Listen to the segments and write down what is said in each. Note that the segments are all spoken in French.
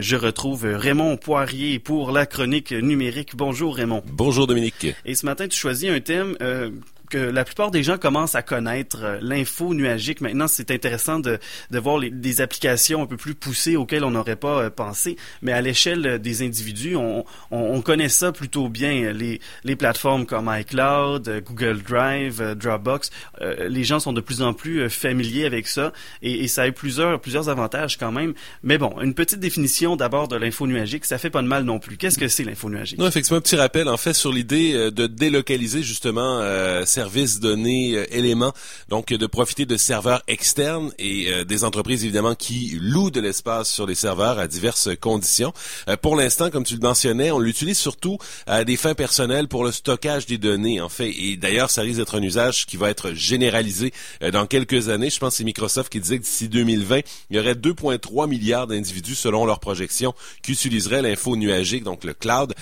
Je retrouve Raymond Poirier pour la chronique numérique. Bonjour Raymond. Bonjour Dominique. Et ce matin, tu choisis un thème que la plupart des gens commencent à connaître, l'info nuagique. Maintenant, c'est intéressant de voir des applications un peu plus poussées auxquelles on n'aurait pas pensé. Mais à l'échelle des individus, on connaît ça plutôt bien. Les plateformes comme iCloud, Google Drive, Dropbox, les gens sont de plus en plus familiers avec ça et ça a plusieurs avantages quand même. Mais bon, une petite définition d'abord de l'info nuagique, ça fait pas de mal non plus. Qu'est-ce que c'est l'info nuagique? Non, effectivement, un petit rappel en fait sur l'idée de délocaliser justement services, données, éléments, donc de profiter de serveurs externes et des entreprises évidemment qui louent de l'espace sur les serveurs à diverses conditions. Pour l'instant, comme tu le mentionnais, on l'utilise surtout à des fins personnelles pour le stockage des données en fait. Et d'ailleurs, ça risque d'être un usage qui va être généralisé dans quelques années. Je pense que c'est Microsoft qui disait que d'ici 2020, il y aurait 2,3 milliards d'individus selon leurs projections qui utiliseraient l'info nuagique, donc le cloud.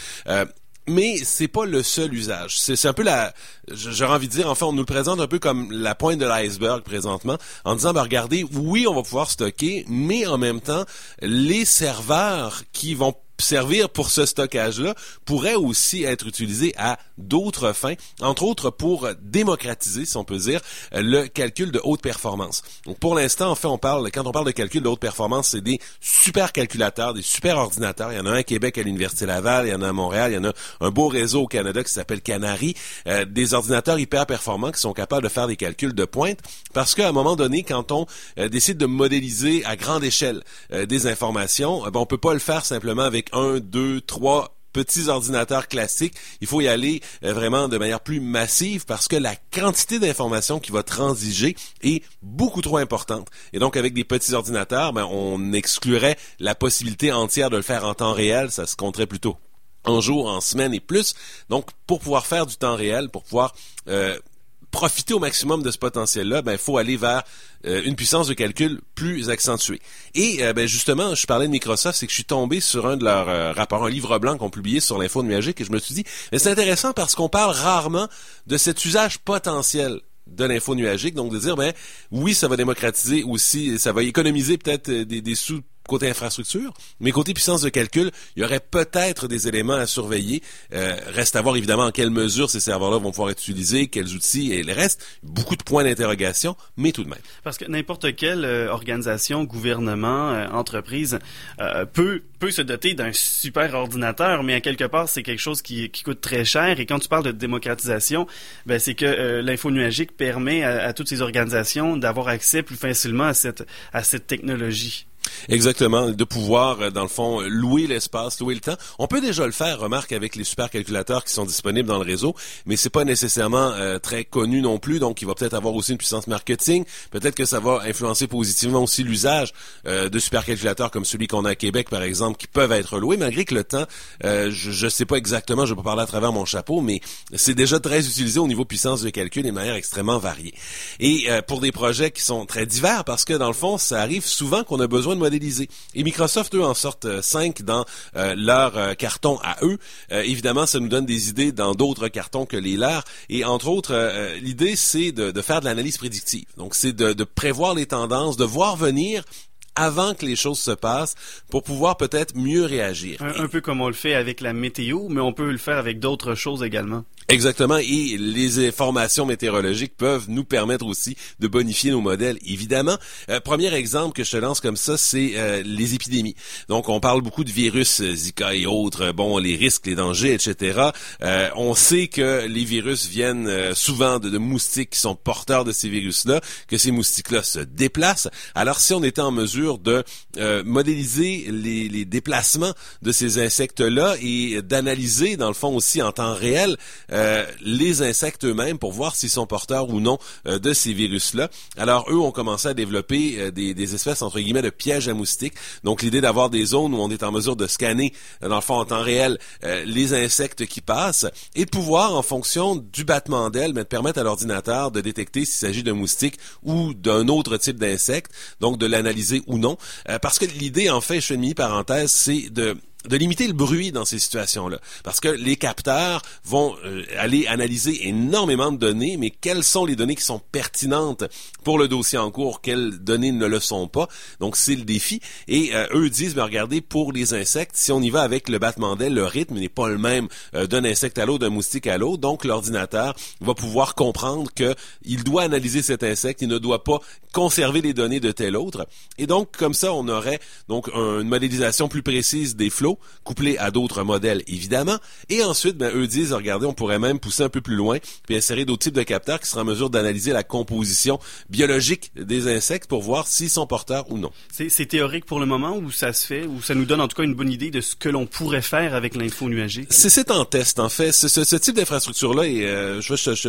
Mais c'est pas le seul usage. C'est un peu j'aurais envie de dire, enfin, on nous le présente un peu comme la pointe de l'iceberg présentement, en disant, regardez, oui, on va pouvoir stocker, mais en même temps, les serveurs qui vont servir pour ce stockage-là pourrait aussi être utilisé à d'autres fins, entre autres pour démocratiser, si on peut dire, le calcul de haute performance. Donc pour l'instant, en fait, quand on parle de calcul de haute performance, c'est des super calculateurs, des super ordinateurs. Il y en a un à Québec à l'Université Laval, il y en a à Montréal, il y en a un beau réseau au Canada qui s'appelle Canary, des ordinateurs hyper performants qui sont capables de faire des calculs de pointe, parce qu'à un moment donné, quand on décide de modéliser à grande échelle des informations, on peut pas le faire simplement avec 1, 2, 3 petits ordinateurs classiques. Il faut y aller vraiment de manière plus massive parce que la quantité d'informations qui va transiger est beaucoup trop importante. Et donc, avec des petits ordinateurs, on exclurait la possibilité entière de le faire en temps réel. Ça se compterait plutôt en jours, en semaines et plus. Donc, pour pouvoir faire du temps réel, pour pouvoir profiter au maximum de ce potentiel-là, il faut aller vers une puissance de calcul plus accentuée. Et justement, je parlais de Microsoft, c'est que je suis tombé sur un de leurs rapports, un livre blanc qu'on publiait sur l'info nuagique, et je me suis dit, mais c'est intéressant parce qu'on parle rarement de cet usage potentiel de l'info nuagique, donc de dire, oui, ça va démocratiser aussi, ça va économiser peut-être des sous côté infrastructure, mais côté puissance de calcul, il y aurait peut-être des éléments à surveiller. Reste à voir évidemment en quelle mesure ces serveurs-là vont pouvoir être utilisés, quels outils et le reste. Beaucoup de points d'interrogation, mais tout de même. Parce que n'importe quelle organisation, gouvernement, entreprise peut se doter d'un super ordinateur, mais à quelque part, c'est quelque chose qui coûte très cher. Et quand tu parles de démocratisation, c'est que l'info nuagique permet à toutes ces organisations d'avoir accès plus facilement à cette technologie. Exactement, de pouvoir, dans le fond, louer l'espace, louer le temps. On peut déjà le faire, remarque, avec les supercalculateurs qui sont disponibles dans le réseau, mais c'est pas nécessairement très connu non plus, donc il va peut-être avoir aussi une puissance marketing. Peut-être que ça va influencer positivement aussi l'usage de supercalculateurs comme celui qu'on a à Québec, par exemple, qui peuvent être loués, malgré que le temps, je sais pas exactement, je vais pas parler à travers mon chapeau, mais c'est déjà très utilisé au niveau puissance de calcul et de manière extrêmement variée. Et pour des projets qui sont très divers, parce que dans le fond, ça arrive souvent qu'on a besoin de modéliser. Et Microsoft, eux, en sortent 5 dans leur carton à eux. Évidemment, ça nous donne des idées dans d'autres cartons que les leurs. Et entre autres, l'idée, c'est de faire de l'analyse prédictive. Donc, c'est de prévoir les tendances, de voir venir avant que les choses se passent pour pouvoir peut-être mieux réagir. Un peu comme on le fait avec la météo, mais on peut le faire avec d'autres choses également. Exactement, et les informations météorologiques peuvent nous permettre aussi de bonifier nos modèles, évidemment. Premier exemple que je te lance comme ça, c'est les épidémies. Donc, on parle beaucoup de virus, Zika et autres, les risques, les dangers, etc. On sait que les virus viennent souvent de moustiques qui sont porteurs de ces virus-là, que ces moustiques-là se déplacent. Alors, si on était en mesure de modéliser les déplacements de ces insectes-là et d'analyser, dans le fond aussi en temps réel, les insectes eux-mêmes pour voir s'ils sont porteurs ou non de ces virus-là. Alors, eux ont commencé à développer des espèces, entre guillemets, de pièges à moustiques. Donc, l'idée d'avoir des zones où on est en mesure de scanner, dans le fond, en temps réel, les insectes qui passent et de pouvoir, en fonction du battement d'ailes, de permettre à l'ordinateur de détecter s'il s'agit d'un moustique ou d'un autre type d'insecte, donc de l'analyser ou non. Parce que l'idée, en fait, je fais une mini-parenthèse, c'est de limiter le bruit dans ces situations-là. Parce que les capteurs vont aller analyser énormément de données, mais quelles sont les données qui sont pertinentes pour le dossier en cours, quelles données ne le sont pas. Donc, c'est le défi. Et eux disent, ben regardez, pour les insectes, si on y va avec le battement d'aile, le rythme n'est pas le même d'un insecte à l'autre, d'un moustique à l'autre. Donc, l'ordinateur va pouvoir comprendre que il doit analyser cet insecte, il ne doit pas conserver les données de tel autre. Et donc, comme ça, on aurait donc une modélisation plus précise des flots, couplée à d'autres modèles, évidemment. Et ensuite, ben, eux disent, regardez, on pourrait même pousser un peu plus loin, puis insérer d'autres types de capteurs qui seraient en mesure d'analyser la composition biologique des insectes pour voir s'ils sont porteurs ou non. C'est théorique pour le moment, ou ça se fait, ou ça nous donne en tout cas une bonne idée de ce que l'on pourrait faire avec l'info nuagique? C'est en test, en fait. Ce type d'infrastructure-là, et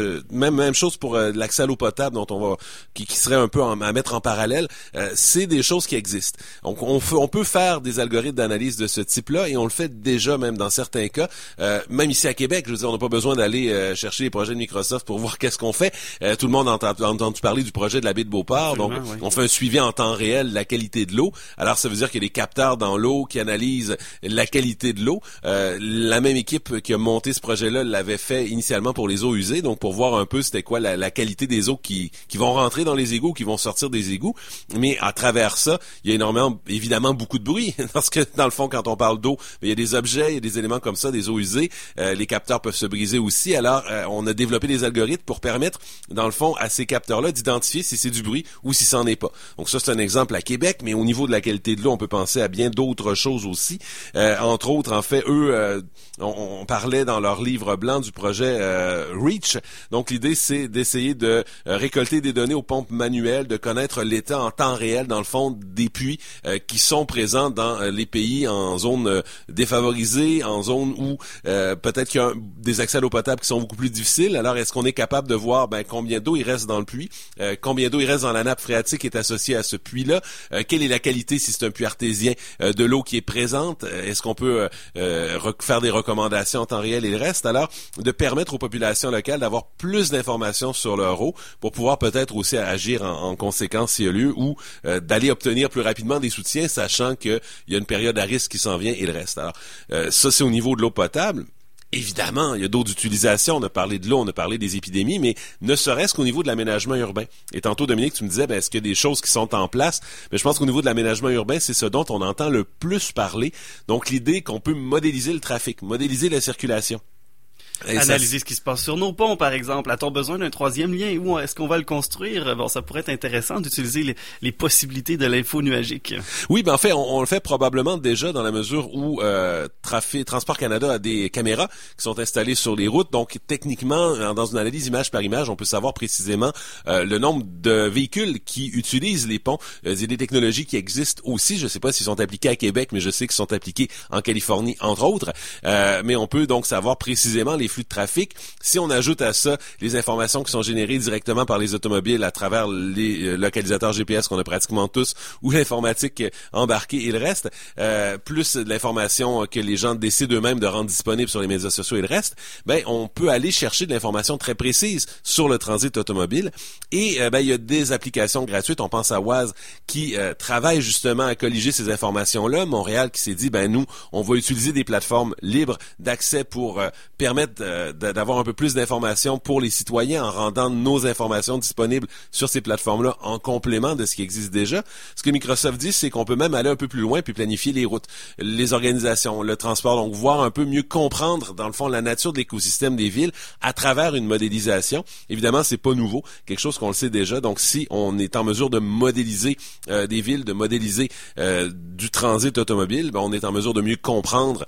même chose pour l'accès à l'eau potable, dont qui serait un peu à mettre en parallèle, c'est des choses qui existent. Donc, on peut faire des algorithmes d'analyse de ce type-là, et on le fait déjà même dans certains cas, même ici à Québec. Je veux dire, on n'a pas besoin d'aller chercher les projets de Microsoft pour voir qu'est-ce qu'on fait. Tout le monde a entendu parler du projet de la baie de Beauport. Absolument, donc, oui. On fait un suivi en temps réel de la qualité de l'eau. Alors, ça veut dire qu'il y a des capteurs dans l'eau qui analysent la qualité de l'eau. La même équipe qui a monté ce projet-là l'avait fait initialement pour les eaux usées, donc pour voir un peu c'était quoi la qualité des eaux qui vont rentrer dans les égouts, qui vont sortir des égouts. Mais à travers ça, il y a évidemment beaucoup de bruit, parce que dans le fond, quand on parle d'eau, il y a des objets, il y a des éléments comme ça, des eaux usées. Les capteurs peuvent se briser aussi. Alors, on a développé des algorithmes pour permettre, dans le fond, à ces capteurs-là d'identifier si c'est du bruit ou si c'en est pas. Donc ça, c'est un exemple à Québec, mais au niveau de la qualité de l'eau, on peut penser à bien d'autres choses aussi. Entre autres, en fait, eux, on parlait dans leur livre blanc du projet REACH. Donc, l'idée, c'est d'essayer de récolter des données aux pompes manuelles, de connaître l'état en temps réel, dans le fond, des puits qui sont présents dans les pays en zone défavorisée, en zone où peut-être qu'il y a des accès à l'eau potable qui sont beaucoup plus difficiles. Alors, est-ce qu'on est capable de voir combien d'eau il reste dans le puits, combien d'eau il reste dans la nappe phréatique qui est associée à ce puits-là, quelle est la qualité, si c'est un puits artésien, de l'eau qui est présente, est-ce qu'on peut faire des recommandations en temps réel et le reste. Alors, de permettre aux populations locales d'avoir plus d'informations sur leur eau pour pouvoir peut-être aussi agir en conséquence s'il y a lieu, ou d'aller obtenir plus rapidement des soutiens, sachant qu'il y a une période à risque qui s'en vient et le reste. Alors, ça, c'est au niveau de l'eau potable. Évidemment, il y a d'autres utilisations. On a parlé de l'eau, on a parlé des épidémies, mais ne serait-ce qu'au niveau de l'aménagement urbain. Et tantôt, Dominique, tu me disais, est-ce qu'il y a des choses qui sont en place? Mais je pense qu'au niveau de l'aménagement urbain, c'est ce dont on entend le plus parler. Donc, l'idée qu'on peut modéliser le trafic, modéliser la circulation. Analyser ce qui se passe sur nos ponts, par exemple. A-t-on besoin d'un troisième lien? Où est-ce qu'on va le construire? Bon, ça pourrait être intéressant d'utiliser les possibilités de l'info nuagique. Oui, en fait, on le fait probablement déjà dans la mesure où Transport Canada a des caméras qui sont installées sur les routes. Donc, techniquement, dans une analyse image par image, on peut savoir précisément le nombre de véhicules qui utilisent les ponts. Il y a des technologies qui existent aussi. Je ne sais pas s'ils sont appliqués à Québec, mais je sais qu'ils sont appliqués en Californie, entre autres. Mais on peut donc savoir précisément les flux de trafic. Si on ajoute à ça les informations qui sont générées directement par les automobiles à travers les localisateurs GPS qu'on a pratiquement tous, ou l'informatique embarquée et le reste, plus de l'information que les gens décident eux-mêmes de rendre disponible sur les médias sociaux et le reste, on peut aller chercher de l'information très précise sur le transit automobile. Et il y a des applications gratuites. On pense à Waze qui travaille justement à colliger ces informations-là. Montréal qui s'est dit, nous, on va utiliser des plateformes libres d'accès pour permettre d'avoir un peu plus d'informations pour les citoyens en rendant nos informations disponibles sur ces plateformes-là en complément de ce qui existe déjà. Ce que Microsoft dit, c'est qu'on peut même aller un peu plus loin puis planifier les routes, les organisations, le transport, donc voir un peu mieux comprendre, dans le fond, la nature de l'écosystème des villes à travers une modélisation. Évidemment, c'est pas nouveau, quelque chose qu'on le sait déjà. Donc, si on est en mesure de modéliser des villes, de modéliser du transit automobile, on est en mesure de mieux comprendre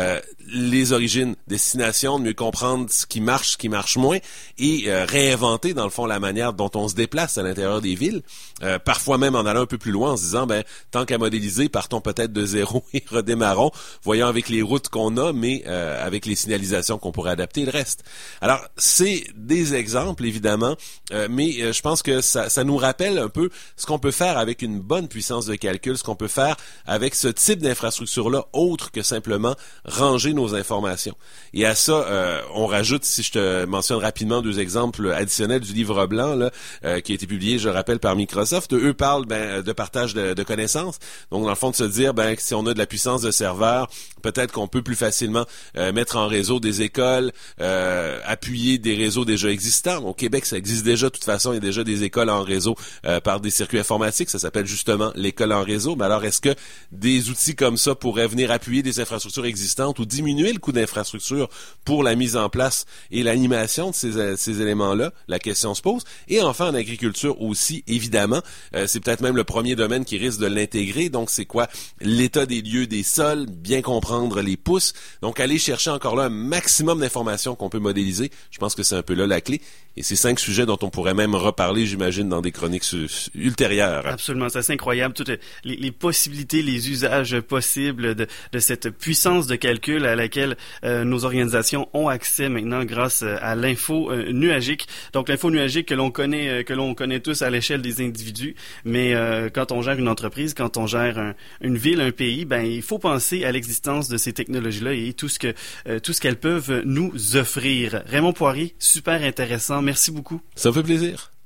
les origines, destinations, de mieux comprendre ce qui marche moins, et réinventer, dans le fond, la manière dont on se déplace à l'intérieur des villes. Parfois même en allant un peu plus loin, en se disant, tant qu'à modéliser, partons peut-être de zéro et redémarrons, voyons avec les routes qu'on a, mais avec les signalisations qu'on pourrait adapter, le reste. Alors, c'est des exemples, évidemment, mais je pense que ça nous rappelle un peu ce qu'on peut faire avec une bonne puissance de calcul, ce qu'on peut faire avec ce type d'infrastructure-là, autre que simplement ranger nos informations. Et à ça, on rajoute, si je te mentionne rapidement deux exemples additionnels du livre blanc là, qui a été publié, je rappelle, par Microsoft. Eux parlent de partage de connaissances. Donc, dans le fond, de se dire si on a de la puissance de serveur Peut-être qu'on peut plus facilement mettre en réseau des écoles, appuyer des réseaux déjà existants. Au Québec, ça existe déjà. De toute façon, il y a déjà des écoles en réseau par des circuits informatiques. Ça s'appelle justement l'école en réseau. Mais alors, est-ce que des outils comme ça pourraient venir appuyer des infrastructures existantes ou diminuer le coût d'infrastructure pour la mise en place et l'animation de ces éléments-là? La question se pose. Et enfin, en agriculture aussi, évidemment, c'est peut-être même le premier domaine qui risque de l'intégrer. Donc, c'est quoi? L'état des lieux des sols, bien comprendre les pousses. Donc, aller chercher encore là un maximum d'informations qu'on peut modéliser. Je pense que c'est un peu là la clé. Et c'est 5 sujets dont on pourrait même reparler, j'imagine, dans des chroniques ultérieures. Absolument, c'est assez incroyable. Toutes les possibilités, les usages possibles de cette puissance de calcul à laquelle nos organisations ont accès maintenant grâce à l'info nuagique. Donc, l'info nuagique que l'on connaît tous à l'échelle des individus. Mais quand on gère une entreprise, quand on gère une ville, un pays, ben il faut penser à l'existence de ces technologies-là et tout ce qu'elles peuvent nous offrir. Raymond Poirier, super intéressant. Merci beaucoup. Ça me fait plaisir.